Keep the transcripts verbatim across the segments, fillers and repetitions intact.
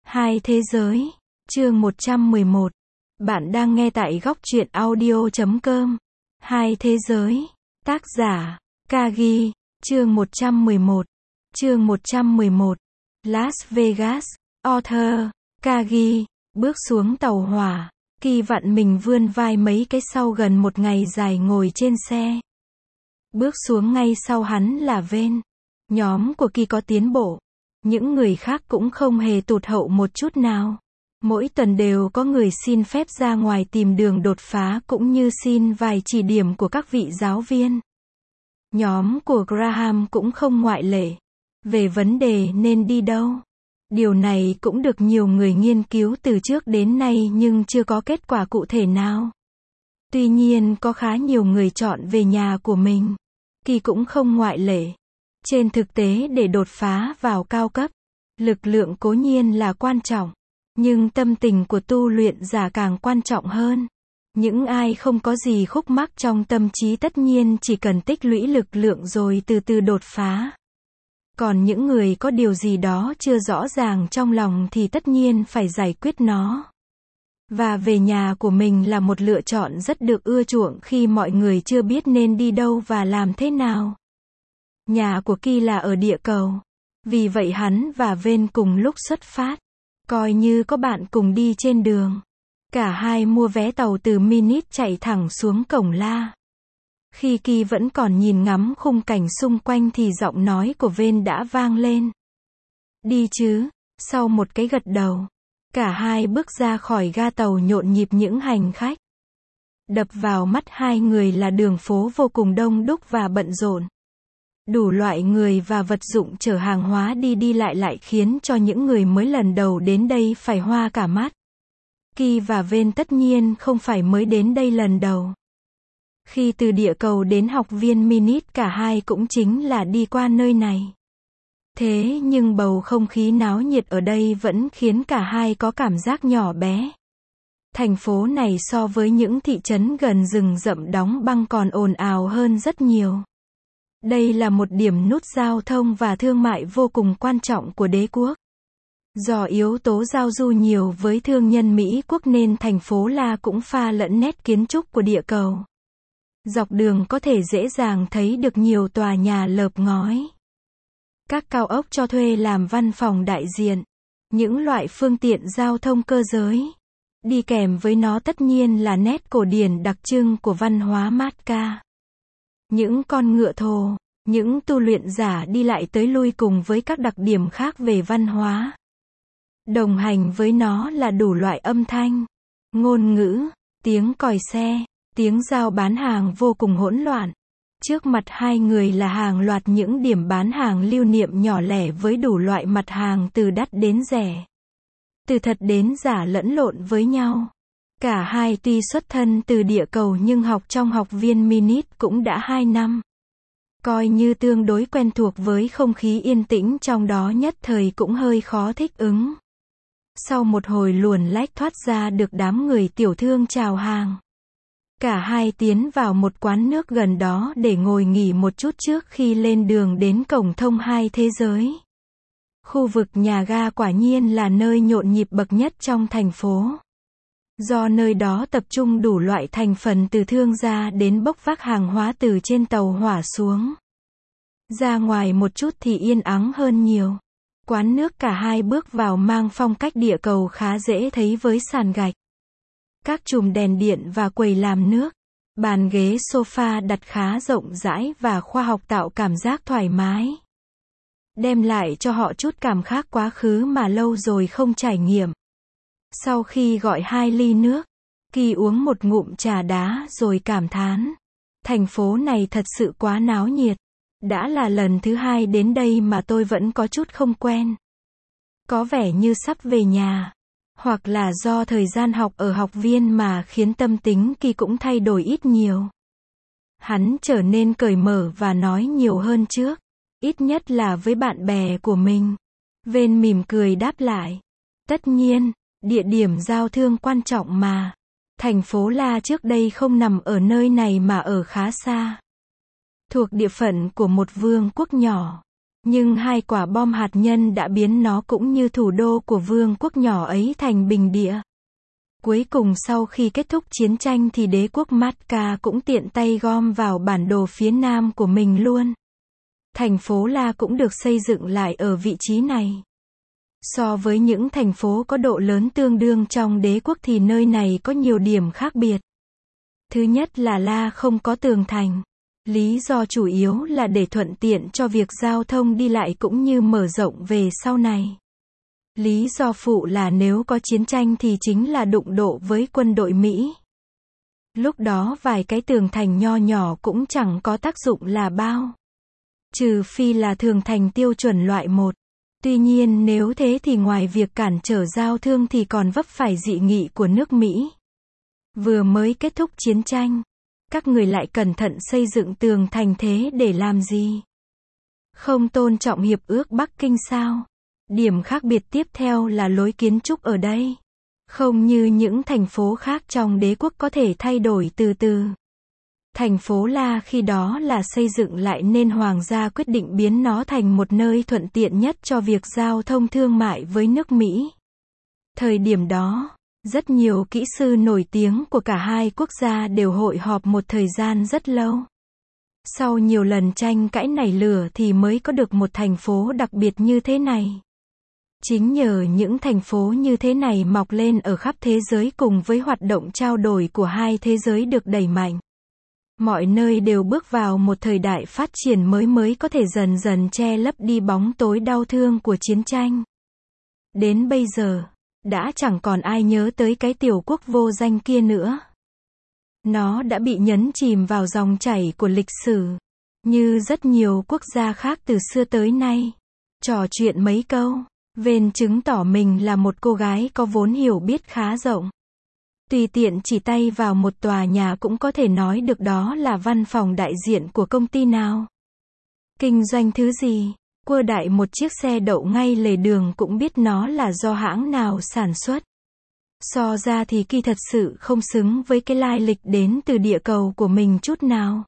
Hai thế giới, chương một trăm mười một. Bạn đang nghe tại góc truyện audio chấm com. Hai thế giới, tác giả, Kagi, chương một trăm mười một. Chương một trăm mười một. Las Vegas, author, Kagi, bước xuống tàu hỏa, Kỳ vặn mình vươn vai mấy cái sau gần một ngày dài ngồi trên xe. Bước xuống ngay sau hắn là Ven. Nhóm của Kỳ có tiến bộ. Những người khác cũng không hề tụt hậu một chút nào. Mỗi tuần đều có người xin phép ra ngoài tìm đường đột phá cũng như xin vài chỉ điểm của các vị giáo viên. Nhóm của Graham cũng không ngoại lệ. Về vấn đề nên đi đâu. Điều này cũng được nhiều người nghiên cứu từ trước đến nay nhưng chưa có kết quả cụ thể nào. Tuy nhiên có khá nhiều người chọn về nhà của mình. Kỳ cũng không ngoại lệ. Trên thực tế để đột phá vào cao cấp, lực lượng cố nhiên là quan trọng, nhưng tâm tình của tu luyện giả càng quan trọng hơn. Những ai không có gì khúc mắc trong tâm trí tất nhiên chỉ cần tích lũy lực lượng rồi từ từ đột phá. Còn những người có điều gì đó chưa rõ ràng trong lòng thì tất nhiên phải giải quyết nó. Và về nhà của mình là một lựa chọn rất được ưa chuộng khi mọi người chưa biết nên đi đâu và làm thế nào. Nhà của Kỳ là ở địa cầu. Vì vậy hắn và Ven cùng lúc xuất phát. Coi như có bạn cùng đi trên đường. Cả hai mua vé tàu từ Minit chạy thẳng xuống cổng La. Khi Kỳ vẫn còn nhìn ngắm khung cảnh xung quanh thì giọng nói của Ven đã vang lên. Đi chứ, sau một cái gật đầu. Cả hai bước ra khỏi ga tàu nhộn nhịp những hành khách. Đập vào mắt hai người là đường phố vô cùng đông đúc và bận rộn. Đủ loại người và vật dụng chở hàng hóa đi đi lại lại khiến cho những người mới lần đầu đến đây phải hoa cả mắt. Kỳ và Ven tất nhiên không phải mới đến đây lần đầu. Khi từ địa cầu đến học viên Minit cả hai cũng chính là đi qua nơi này. Thế nhưng bầu không khí náo nhiệt ở đây vẫn khiến cả hai có cảm giác nhỏ bé. Thành phố này so với những thị trấn gần rừng rậm đóng băng còn ồn ào hơn rất nhiều. Đây là một điểm nút giao thông và thương mại vô cùng quan trọng của đế quốc. Do yếu tố giao du nhiều với thương nhân Mỹ quốc nên thành phố La cũng pha lẫn nét kiến trúc của địa cầu. Dọc đường có thể dễ dàng thấy được nhiều tòa nhà lợp ngói. Các cao ốc cho thuê làm văn phòng đại diện. Những loại phương tiện giao thông cơ giới. Đi kèm với nó tất nhiên là nét cổ điển đặc trưng của văn hóa Macca. Những con ngựa thồ, những tu luyện giả đi lại tới lui cùng với các đặc điểm khác về văn hóa. Đồng hành với nó là đủ loại âm thanh, ngôn ngữ, tiếng còi xe, tiếng giao bán hàng vô cùng hỗn loạn. Trước mặt hai người là hàng loạt những điểm bán hàng lưu niệm nhỏ lẻ với đủ loại mặt hàng từ đắt đến rẻ. Từ thật đến giả lẫn lộn với nhau. Cả hai tuy xuất thân từ địa cầu nhưng học trong học viên Minit cũng đã hai năm. Coi như tương đối quen thuộc với không khí yên tĩnh trong đó nhất thời cũng hơi khó thích ứng. Sau một hồi luồn lách thoát ra được đám người tiểu thương chào hàng. Cả hai tiến vào một quán nước gần đó để ngồi nghỉ một chút trước khi lên đường đến cổng thông hai thế giới. Khu vực nhà ga quả nhiên là nơi nhộn nhịp bậc nhất trong thành phố. Do nơi đó tập trung đủ loại thành phần từ thương gia đến bốc vác hàng hóa từ trên tàu hỏa xuống. Ra ngoài một chút thì yên ắng hơn nhiều. Quán nước cả hai bước vào mang phong cách địa cầu khá dễ thấy với sàn gạch. Các chùm đèn điện và quầy làm nước. Bàn ghế sofa đặt khá rộng rãi và khoa học tạo cảm giác thoải mái. Đem lại cho họ chút cảm khác quá khứ mà lâu rồi không trải nghiệm. Sau khi gọi hai ly nước, Kỳ uống một ngụm trà đá rồi cảm thán. Thành phố này thật sự quá náo nhiệt. Đã là lần thứ hai đến đây mà tôi vẫn có chút không quen. Có vẻ như sắp về nhà. Hoặc là do thời gian học ở học viên mà khiến tâm tính Kỳ cũng thay đổi ít nhiều. Hắn trở nên cởi mở và nói nhiều hơn trước. Ít nhất là với bạn bè của mình. Ven mỉm cười đáp lại. Tất nhiên, địa điểm giao thương quan trọng mà. Thành phố La trước đây không nằm ở nơi này mà ở khá xa. Thuộc địa phận của một vương quốc nhỏ. Nhưng hai quả bom hạt nhân đã biến nó cũng như thủ đô của vương quốc nhỏ ấy thành bình địa. Cuối cùng sau khi kết thúc chiến tranh thì đế quốc Macca cũng tiện tay gom vào bản đồ phía nam của mình luôn. Thành phố La cũng được xây dựng lại ở vị trí này. So với những thành phố có độ lớn tương đương trong đế quốc thì nơi này có nhiều điểm khác biệt. Thứ nhất là La không có tường thành. Lý do chủ yếu là để thuận tiện cho việc giao thông đi lại cũng như mở rộng về sau này. Lý do phụ là nếu có chiến tranh thì chính là đụng độ với quân đội Mỹ. Lúc đó vài cái tường thành nho nhỏ cũng chẳng có tác dụng là bao. Trừ phi là tường thành tiêu chuẩn loại một. Tuy nhiên nếu thế thì ngoài việc cản trở giao thương thì còn vấp phải dị nghị của nước Mỹ. Vừa mới kết thúc chiến tranh, các người lại cẩn thận xây dựng tường thành thế để làm gì? Không tôn trọng hiệp ước Bắc Kinh sao? Điểm khác biệt tiếp theo là lối kiến trúc ở đây. Không như những thành phố khác trong đế quốc có thể thay đổi từ từ. Thành phố La khi đó là xây dựng lại nên hoàng gia quyết định biến nó thành một nơi thuận tiện nhất cho việc giao thông thương mại với nước Mỹ. Thời điểm đó, rất nhiều kỹ sư nổi tiếng của cả hai quốc gia đều hội họp một thời gian rất lâu. Sau nhiều lần tranh cãi nảy lửa thì mới có được một thành phố đặc biệt như thế này. Chính nhờ những thành phố như thế này mọc lên ở khắp thế giới cùng với hoạt động trao đổi của hai thế giới được đẩy mạnh. Mọi nơi đều bước vào một thời đại phát triển mới mới có thể dần dần che lấp đi bóng tối đau thương của chiến tranh. Đến bây giờ, đã chẳng còn ai nhớ tới cái tiểu quốc vô danh kia nữa. Nó đã bị nhấn chìm vào dòng chảy của lịch sử, như rất nhiều quốc gia khác từ xưa tới nay. Trò chuyện mấy câu, Vên chứng tỏ mình là một cô gái có vốn hiểu biết khá rộng. Tùy tiện chỉ tay vào một tòa nhà cũng có thể nói được đó là văn phòng đại diện của công ty nào. Kinh doanh thứ gì, quơ đại một chiếc xe đậu ngay lề đường cũng biết nó là do hãng nào sản xuất. So ra thì Kỳ thật sự không xứng với cái lai lịch đến từ địa cầu của mình chút nào.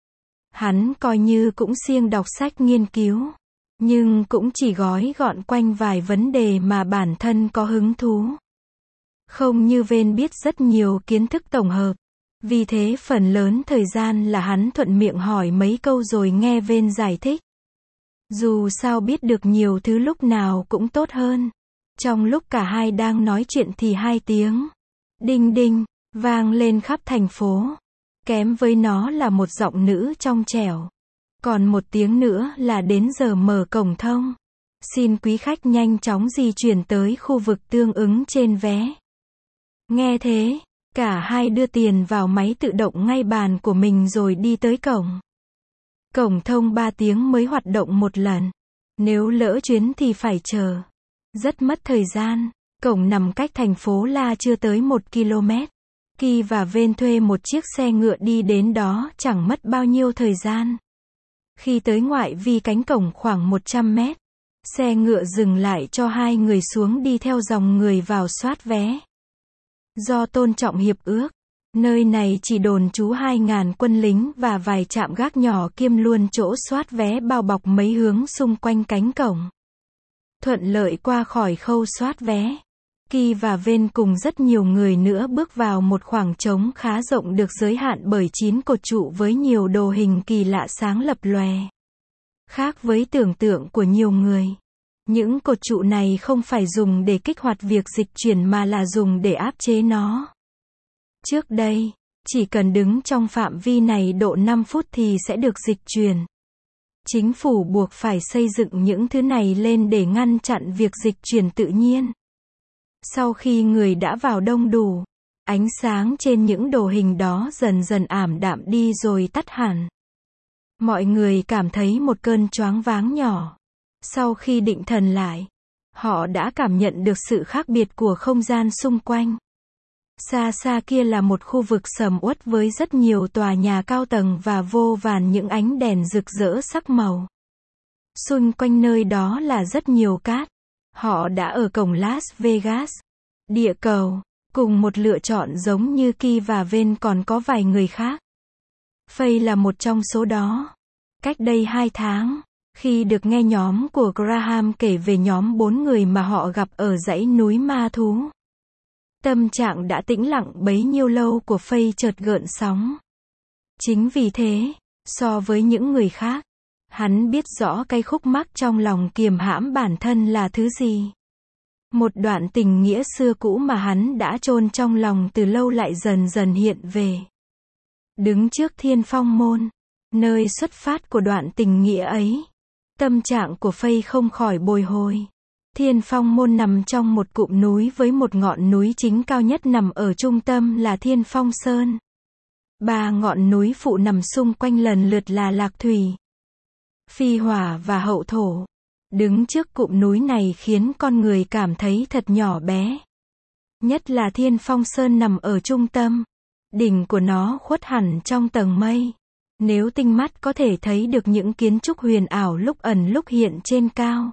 Hắn coi như cũng siêng đọc sách nghiên cứu, nhưng cũng chỉ gói gọn quanh vài vấn đề mà bản thân có hứng thú. Không như Vên biết rất nhiều kiến thức tổng hợp. Vì thế phần lớn thời gian là hắn thuận miệng hỏi mấy câu rồi nghe Vên giải thích. Dù sao biết được nhiều thứ lúc nào cũng tốt hơn. Trong lúc cả hai đang nói chuyện thì hai tiếng đinh đinh vang lên khắp thành phố. Kém với nó là một giọng nữ trong trẻo. Còn một tiếng nữa là đến giờ mở cổng thông. Xin quý khách nhanh chóng di chuyển tới khu vực tương ứng trên vé. Nghe thế, cả hai đưa tiền vào máy tự động ngay bàn của mình rồi đi tới cổng. Cổng thông ba tiếng mới hoạt động một lần. Nếu lỡ chuyến thì phải chờ. Rất mất thời gian. Cổng nằm cách thành phố La chưa tới một ki lô mét. Kỳ và Vên thuê một chiếc xe ngựa đi đến đó chẳng mất bao nhiêu thời gian. Khi tới ngoại vi cánh cổng khoảng một trăm mét, xe ngựa dừng lại cho hai người xuống đi theo dòng người vào soát vé. Do tôn trọng hiệp ước, nơi này chỉ đồn trú hai ngàn quân lính và vài trạm gác nhỏ kiêm luôn chỗ soát vé bao bọc mấy hướng xung quanh cánh cổng. Thuận lợi qua khỏi khâu soát vé, Kỳ và Vên cùng rất nhiều người nữa bước vào một khoảng trống khá rộng được giới hạn bởi chín cột trụ với nhiều đồ hình kỳ lạ sáng lập lòe. Khác với tưởng tượng của nhiều người, những cột trụ này không phải dùng để kích hoạt việc dịch chuyển mà là dùng để áp chế nó. Trước đây, chỉ cần đứng trong phạm vi này độ năm phút thì sẽ được dịch chuyển. Chính phủ buộc phải xây dựng những thứ này lên để ngăn chặn việc dịch chuyển tự nhiên. Sau khi người đã vào đông đủ, ánh sáng trên những đồ hình đó dần dần ảm đạm đi rồi tắt hẳn. Mọi người cảm thấy một cơn choáng váng nhỏ. Sau khi định thần lại, họ đã cảm nhận được sự khác biệt của không gian xung quanh. Xa xa kia là một khu vực sầm uất với rất nhiều tòa nhà cao tầng và vô vàn những ánh đèn rực rỡ sắc màu. Xung quanh nơi đó là rất nhiều cát. Họ đã ở cổng Las Vegas, địa cầu, cùng một lựa chọn giống như Kỳ và Vên còn có vài người khác. Faye là một trong số đó. Cách đây hai tháng, Khi được nghe nhóm của Graham kể về nhóm bốn người mà họ gặp ở dãy núi ma thú, tâm trạng đã tĩnh lặng bấy nhiêu lâu của Faye chợt gợn sóng. Chính vì thế, so với những người khác, hắn biết rõ cái khúc mắc trong lòng kiềm hãm bản thân là thứ gì. Một đoạn tình nghĩa xưa cũ mà hắn đã chôn trong lòng từ lâu lại dần dần hiện về. Đứng trước Thiên Phong Môn, nơi xuất phát của đoạn tình nghĩa ấy, tâm trạng của Faye không khỏi bồi hồi. Thiên Phong Môn nằm trong một cụm núi với một ngọn núi chính cao nhất nằm ở trung tâm là Thiên Phong Sơn. Ba ngọn núi phụ nằm xung quanh lần lượt là Lạc Thủy, Phi Hỏa và Hậu Thổ. Đứng trước cụm núi này khiến con người cảm thấy thật nhỏ bé. Nhất là Thiên Phong Sơn nằm ở trung tâm. Đỉnh của nó khuất hẳn trong tầng mây. Nếu tinh mắt có thể thấy được những kiến trúc huyền ảo lúc ẩn lúc hiện trên cao.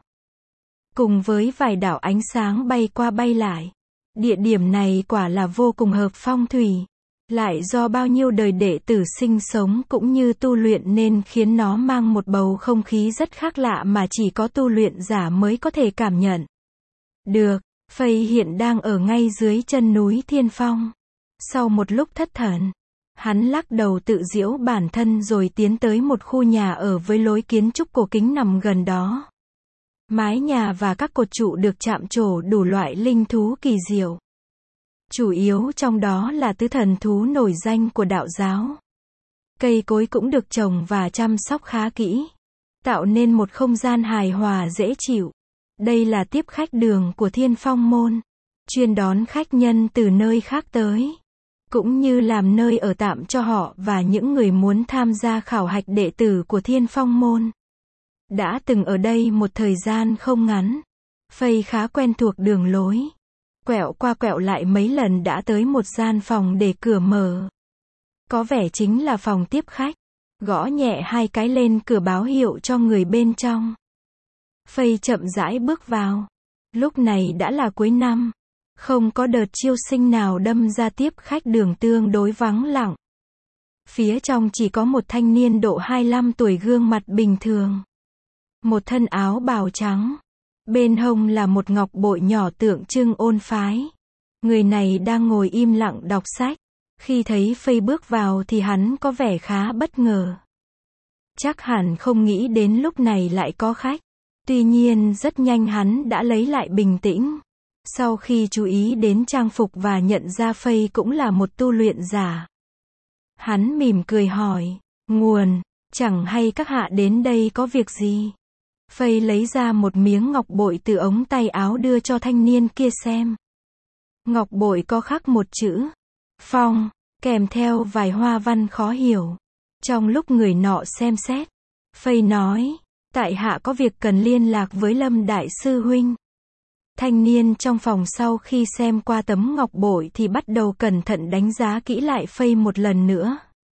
Cùng với vài đạo ánh sáng bay qua bay lại. Địa điểm này quả là vô cùng hợp phong thủy. Lại do bao nhiêu đời đệ tử sinh sống cũng như tu luyện nên khiến nó mang một bầu không khí rất khác lạ mà chỉ có tu luyện giả mới có thể cảm nhận được. Faye hiện đang ở ngay dưới chân núi Thiên Phong. Sau một lúc thất thần, hắn lắc đầu tự giễu bản thân rồi tiến tới một khu nhà ở với lối kiến trúc cổ kính nằm gần đó. Mái nhà và các cột trụ được chạm trổ đủ loại linh thú kỳ diệu. Chủ yếu trong đó là tứ thần thú nổi danh của đạo giáo. Cây cối cũng được trồng và chăm sóc khá kỹ, tạo nên một không gian hài hòa dễ chịu. Đây là tiếp khách đường của Thiên Phong Môn, chuyên đón khách nhân từ nơi khác tới, cũng như làm nơi ở tạm cho họ và những người muốn tham gia khảo hạch đệ tử của Thiên Phong Môn. Đã từng ở đây một thời gian không ngắn, Faye khá quen thuộc đường lối. Quẹo qua quẹo lại mấy lần đã tới một gian phòng để cửa mở. Có vẻ chính là phòng tiếp khách. Gõ nhẹ hai cái lên cửa báo hiệu cho người bên trong. Faye chậm rãi bước vào. Lúc này đã là cuối năm. Không có đợt chiêu sinh nào đâm ra tiếp khách, đường tương đối vắng lặng. Phía trong chỉ có một thanh niên độ hai mươi lăm tuổi gương mặt bình thường. Một thân áo bào trắng. Bên hông là một ngọc bội nhỏ tượng trưng ôn phái. Người này đang ngồi im lặng đọc sách. Khi thấy Faye bước vào thì hắn có vẻ khá bất ngờ. Chắc hẳn không nghĩ đến lúc này lại có khách. Tuy nhiên rất nhanh hắn đã lấy lại bình tĩnh. Sau khi chú ý đến trang phục và nhận ra Faye cũng là một tu luyện giả. Hắn mỉm cười hỏi, nguồn, chẳng hay các hạ đến đây có việc gì? Faye lấy ra một miếng ngọc bội từ ống tay áo đưa cho thanh niên kia xem. Ngọc bội có khắc một chữ Phong, kèm theo vài hoa văn khó hiểu. Trong lúc người nọ xem xét, Faye nói, tại hạ có việc cần liên lạc với Lâm Đại Sư Huynh. Thanh niên trong phòng sau khi xem qua tấm ngọc bội thì bắt đầu cẩn thận đánh giá kỹ lại Faye một lần nữa.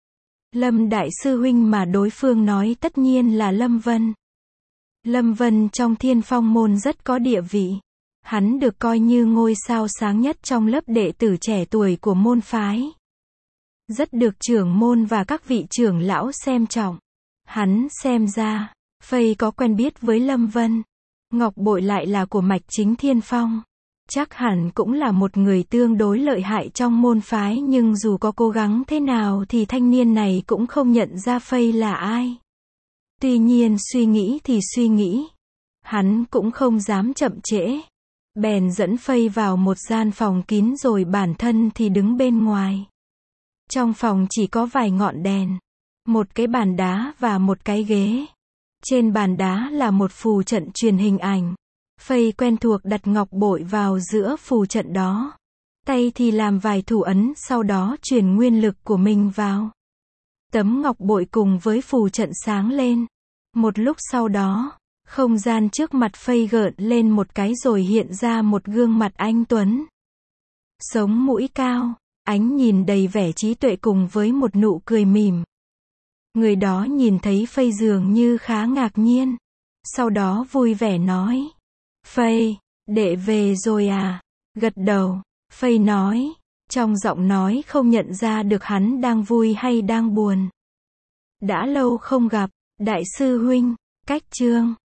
Lâm Đại Sư Huynh mà đối phương nói tất nhiên là Lâm Vân. Lâm Vân trong Thiên Phong Môn rất có địa vị. Hắn được coi như ngôi sao sáng nhất trong lớp đệ tử trẻ tuổi của môn phái. Rất được trưởng môn và các vị trưởng lão xem trọng. Hắn xem ra, Faye có quen biết với Lâm Vân. Ngọc bội lại là của mạch chính Thiên Phong. Chắc hẳn cũng là một người tương đối lợi hại trong môn phái, nhưng dù có cố gắng thế nào thì thanh niên này cũng không nhận ra Faye là ai. Tuy nhiên suy nghĩ thì suy nghĩ. Hắn cũng không dám chậm trễ. Bèn dẫn Faye vào một gian phòng kín rồi bản thân thì đứng bên ngoài. Trong phòng chỉ có vài ngọn đèn, một cái bàn đá và một cái ghế. Trên bàn đá là một phù trận truyền hình ảnh. Faye quen thuộc đặt ngọc bội vào giữa phù trận đó. Tay thì làm vài thủ ấn, sau đó truyền nguyên lực của mình vào. Tấm ngọc bội cùng với phù trận sáng lên. Một lúc sau đó, không gian trước mặt Faye gợn lên một cái rồi hiện ra một gương mặt anh tuấn. Sống mũi cao, ánh nhìn đầy vẻ trí tuệ cùng với một nụ cười mỉm. Người đó nhìn thấy Faye dường như khá ngạc nhiên. Sau đó vui vẻ nói, Faye, đệ về rồi à? Gật đầu, Faye nói, trong giọng nói không nhận ra được hắn đang vui hay đang buồn. Đã lâu không gặp, Đại sư Huynh. Cách chương